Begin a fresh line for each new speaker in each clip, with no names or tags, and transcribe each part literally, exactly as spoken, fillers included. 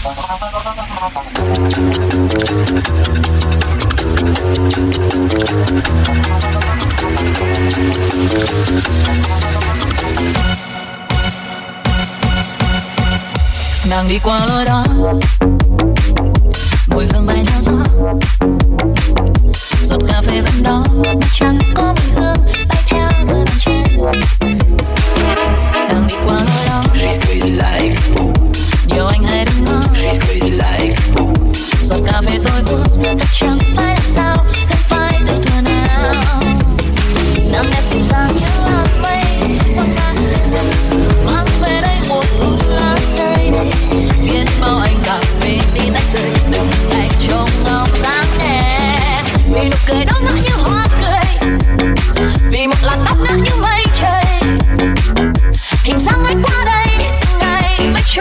Nàng đi qua lối đó, mùi hương bay theo gió, giọt cà phê vẫn đó, mặt trăng có mùi hương bay theo đôi bàn trên. Nàng đi qua lối đó, nhiều anh hay đứng ngó, giọt cà phê tôi uống, thật chẳng phải là sao, không phải từ thuở nào. Nàng đẹp dịu dàng như làn mây, mang về đây một phút lá rơi, biết bao anh cà phê đi tách rời, đừng anh trông ngóng dáng đẹp, vì nụ cười đó ngỡ như hoa cười, vì một làn tóc ngỡ như mây trời, hình dáng anh qua đây từng ngày mấy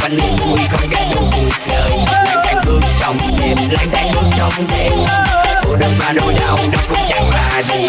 vẫn niềm vui không ghét đủ cuộc đời. Lang thang bước trong đêm, lang thang bước trong đêm, cô đơn và nỗi đau đó cũng chẳng là gì.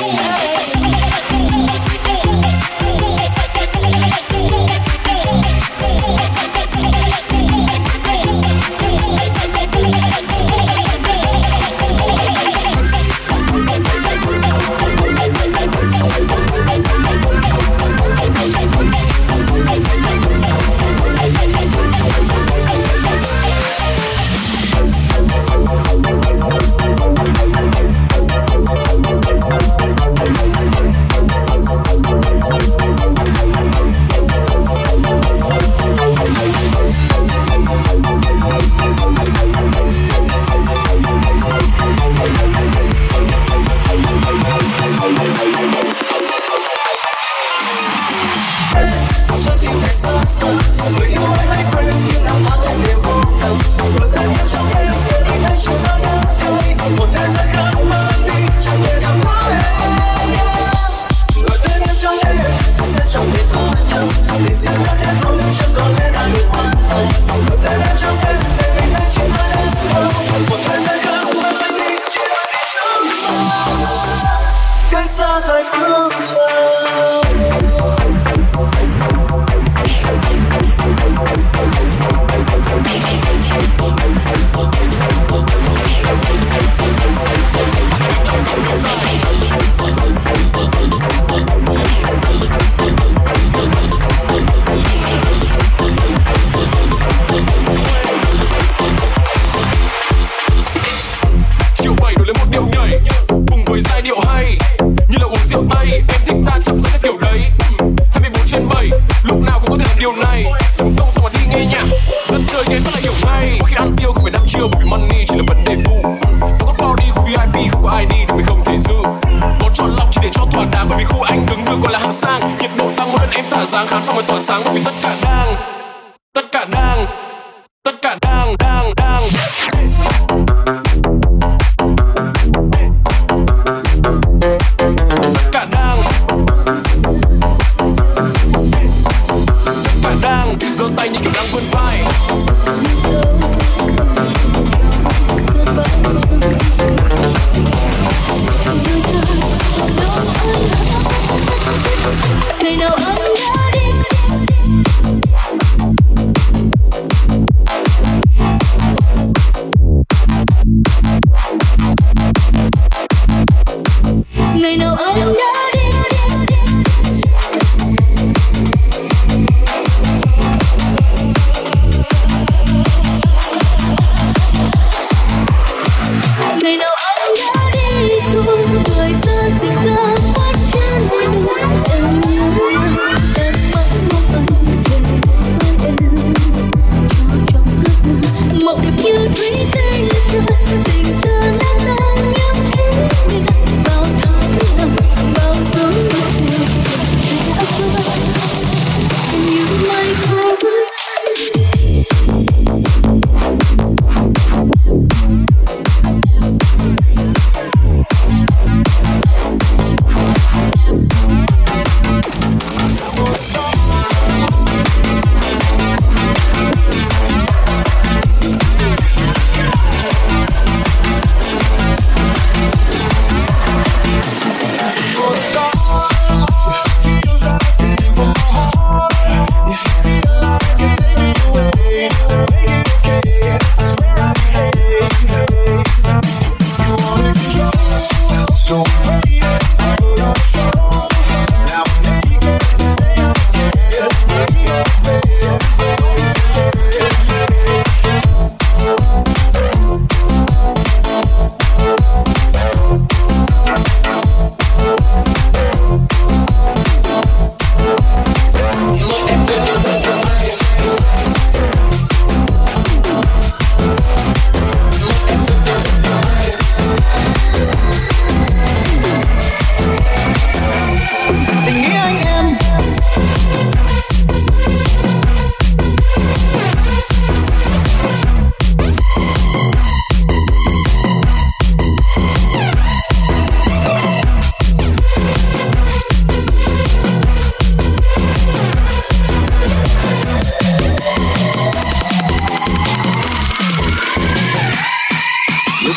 Thời gian dịch ra quát chân đôi đường.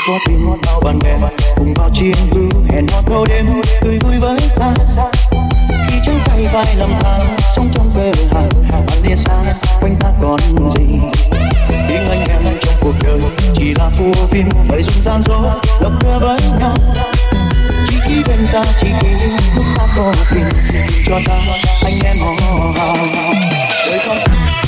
có tim ngọt ngào bạn bè cùng vào chiên hưu hẹn hò thâu đêm cười vui với ta. Khi trắng tay vai lầm than sống trong cơ hàng bạn lìa xa quanh ta còn gì. Tiếng anh em trong cuộc đời chỉ là phù phim bởi dùng gian dối lộc đưa với nhau. Chỉ khi bên ta chỉ khi lúc ta có tình cho ta anh em hò hò đời con.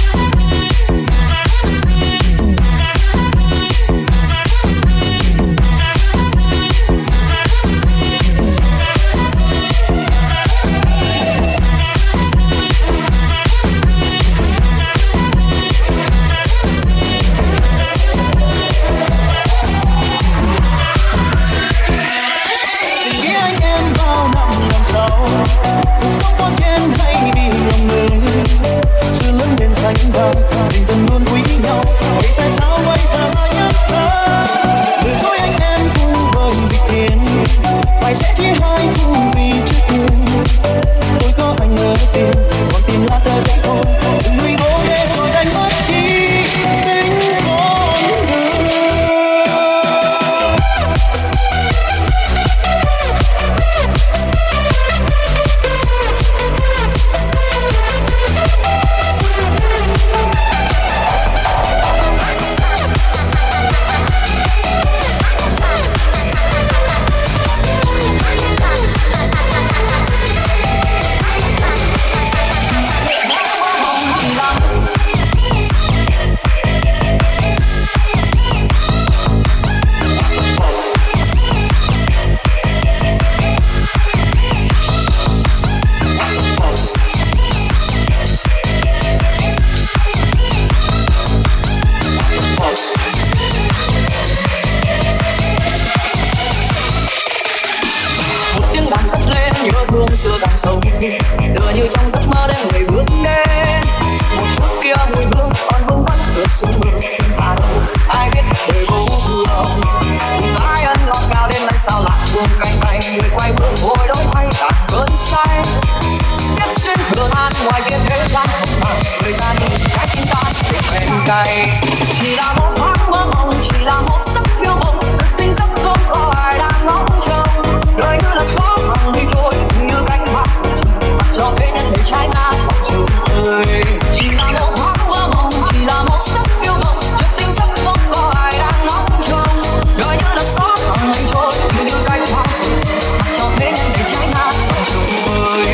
Tình từng luôn quý nhau, vậy tại sao bây giờ nhắc thơ? Lừa dối anh em cùng với vị tiền, phải sẽ chia hai cùng vì trước tiền. Tôi có anh ở tiền, còn tiền là tờ giấy thôi. Đừng nuôi bố để rồi đánh mất đi tình con người. Xưa càng sâu tựa như trong giấc mơ đêm người bước đến một phút kia mùi hương còn vương vấn cửa xuống mưa à đâu ai biết đời vô thường ai ân ngọt ngào đến nay sao lại buông cánh tay người quay bước vội đôi thay cả cơn say biết xuyên thường an ngoài kia thế gian không bằng thời gian cách chúng ta bên cạnh chỉ là một thoáng mơ mộng chỉ là một giấc phiêu bồng tình giấc không có ai đang ngóng trông đời như là gió bằng đi thôi như cánh hoa cho bên em để trái ngang vòng trường đời chỉ là một thoáng mơ mộng chỉ là một giấc phiêu bồng cho tình giấc không có ai đang ngóng trông đời như là gió bằng đi thôi như cánh hoa cho bên em để trái ngang vòng trường đời.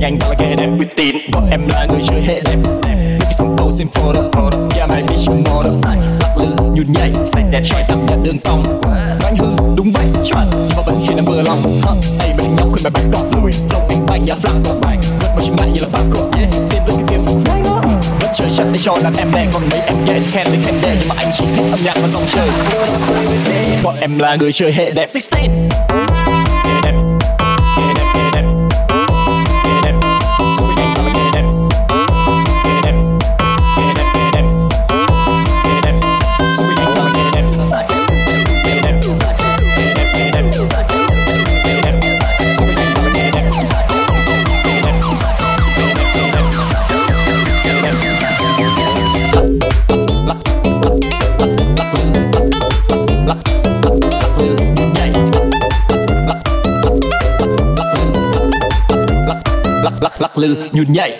anh đó là kẻ đẹp uy tín. Bọn em là người chơi hệ đẹp, make it simple xin photo. Yeah my bitch model, lắc lư nhún nhảy, try cảm nhận đường cong. Đánh hư đúng vậy, nhưng mà vẫn khiến em vừa lòng. Ây mình nhóc khuyên bài bạch cọp, dòng tình banh nhà flap cọp, vượt một chừng lại như là bác cọp. Tiền với cái tiền phục why not? Đất trời chặt để cho đàn em đen, còn mấy em ghé thì khen lên khen đen, nhưng mà anh chỉ thích âm nhạc và dòng chơi. Bọn em là người chơi hệ đẹp. mười sáu Hệ đẹp, hệ đẹp, hệ đẹp, hệ đẹp. Super gang đó là hệ đẹp, hệ đẹp, hệ đẹp, hệ đẹp, hệ đẹp. Super gang đó là hệ đẹp, hệ đẹp, hệ đẹp, hệ đẹp, hệ đẹp. Super gang đó là hệ đẹp, hệ đẹp, lắc lắc lư nhún nhảy.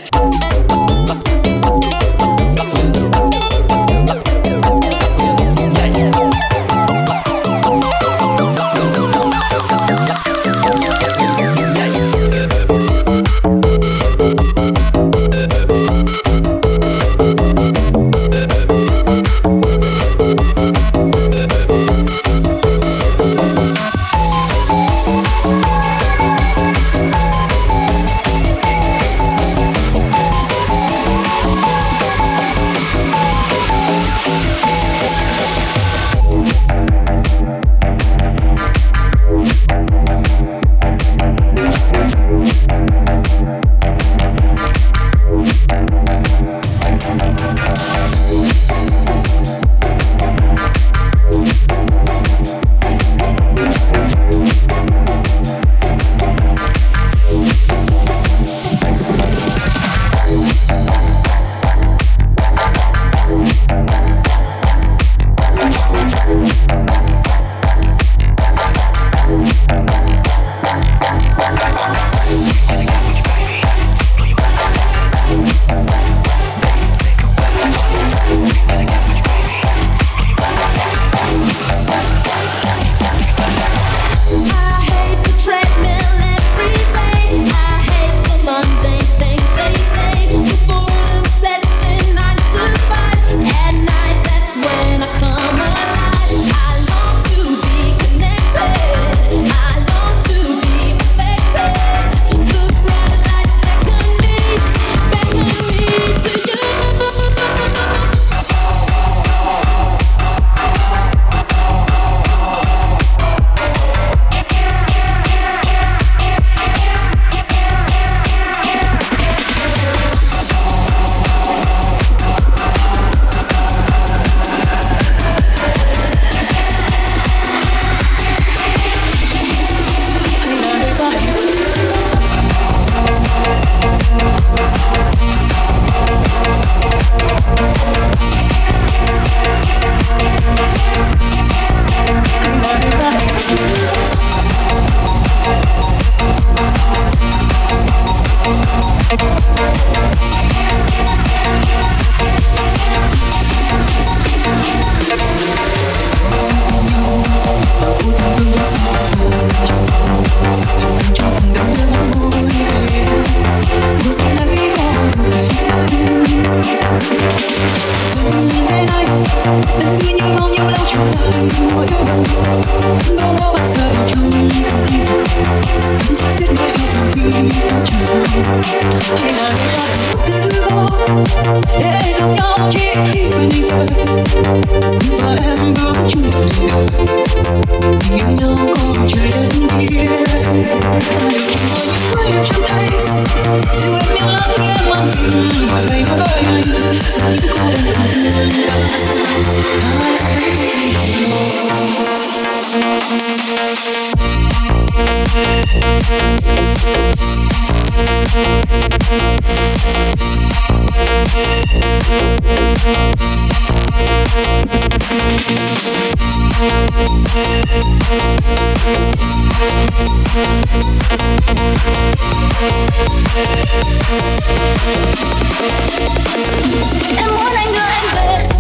Em muốn anh đưa em về.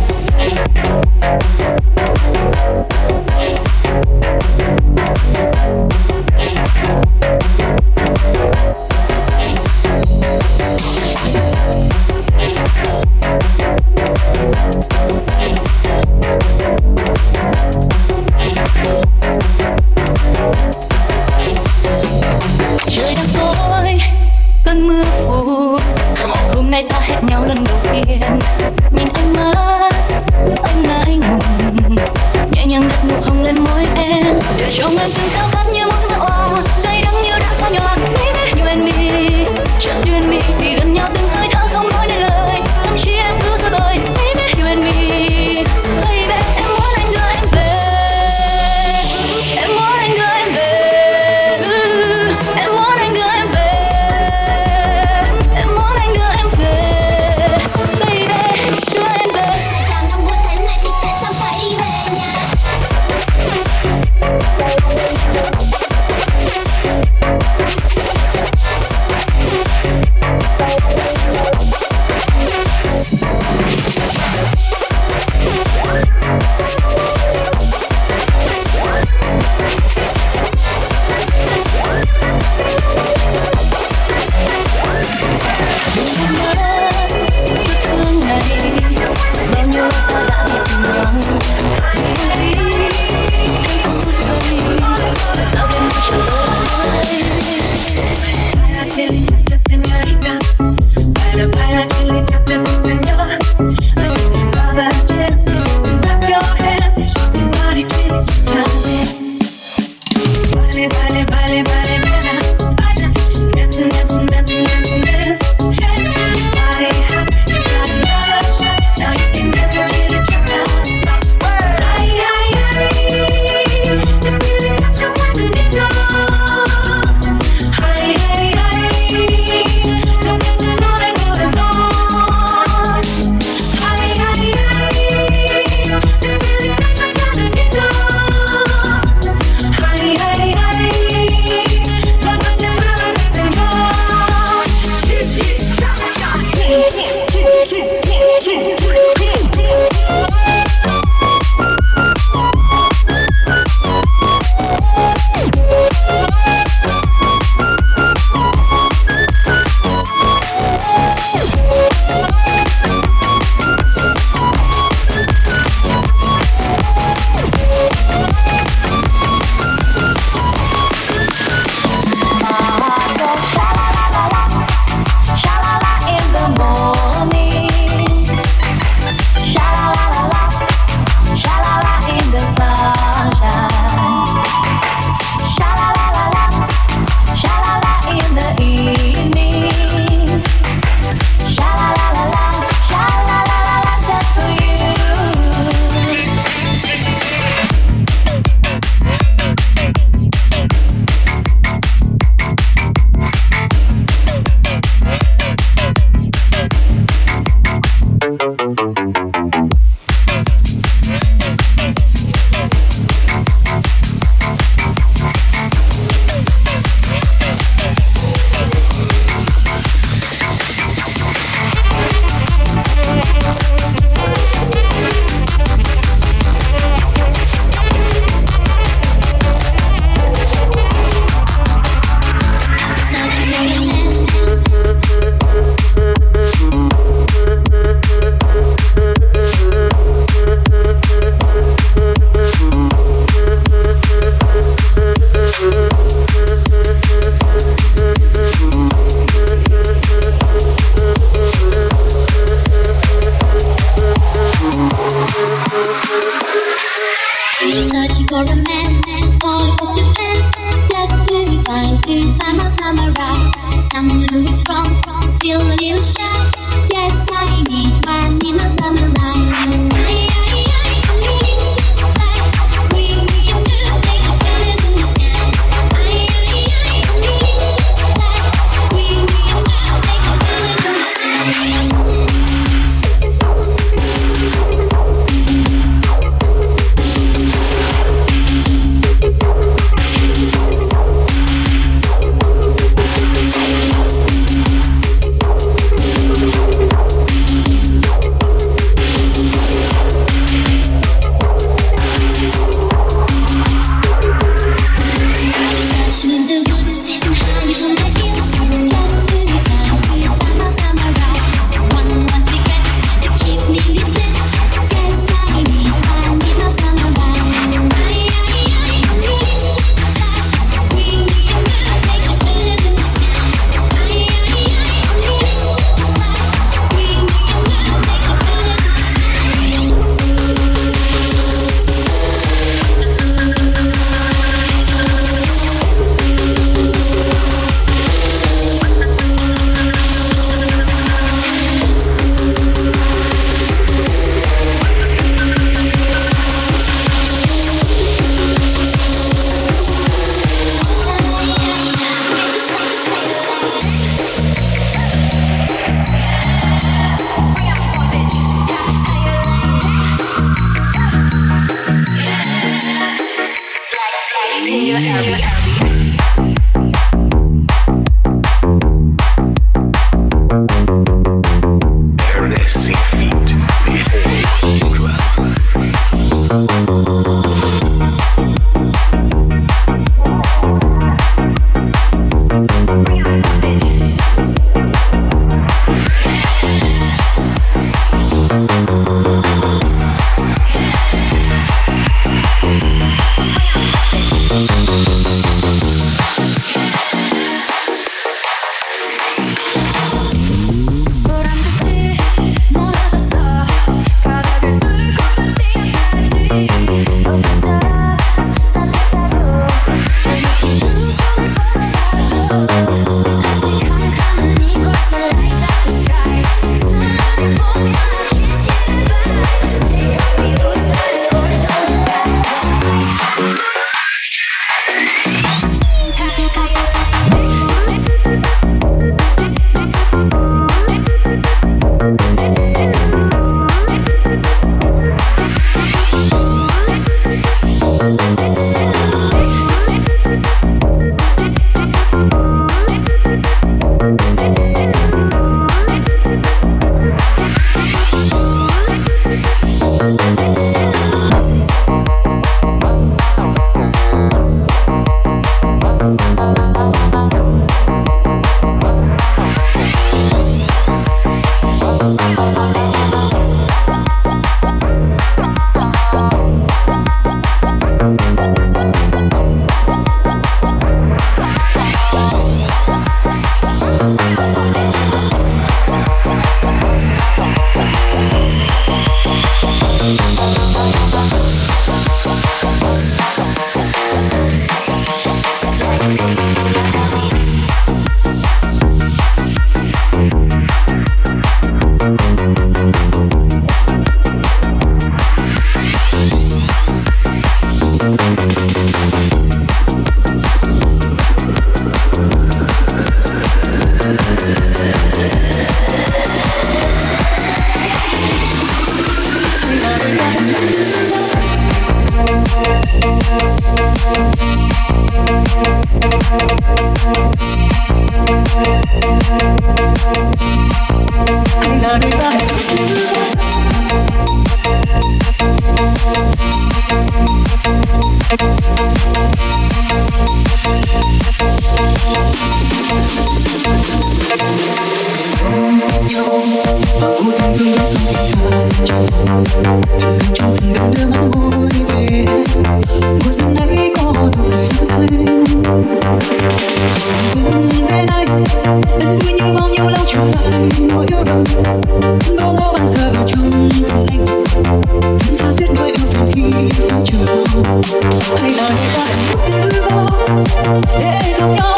Hay là người ta hạnh phúc tự do để không nhau chia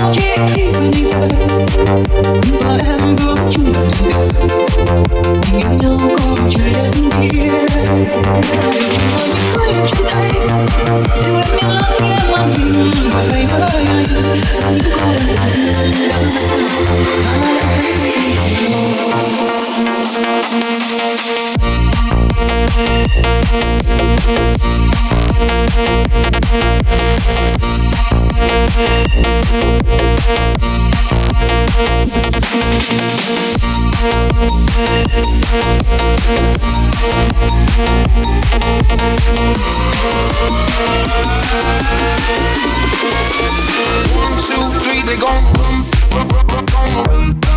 thấy vẫn giờ nhưng và em bước chung đoạn đường đời tình yêu nhau có trời đất kia ta đều chỉ mơ những khói đen trong tay dìu em như lắng nghe màn hình và say với anh sao những có lần đằng sau ta đã thấy
One, two, three, they gon' rum, rum, rum, rum, rum.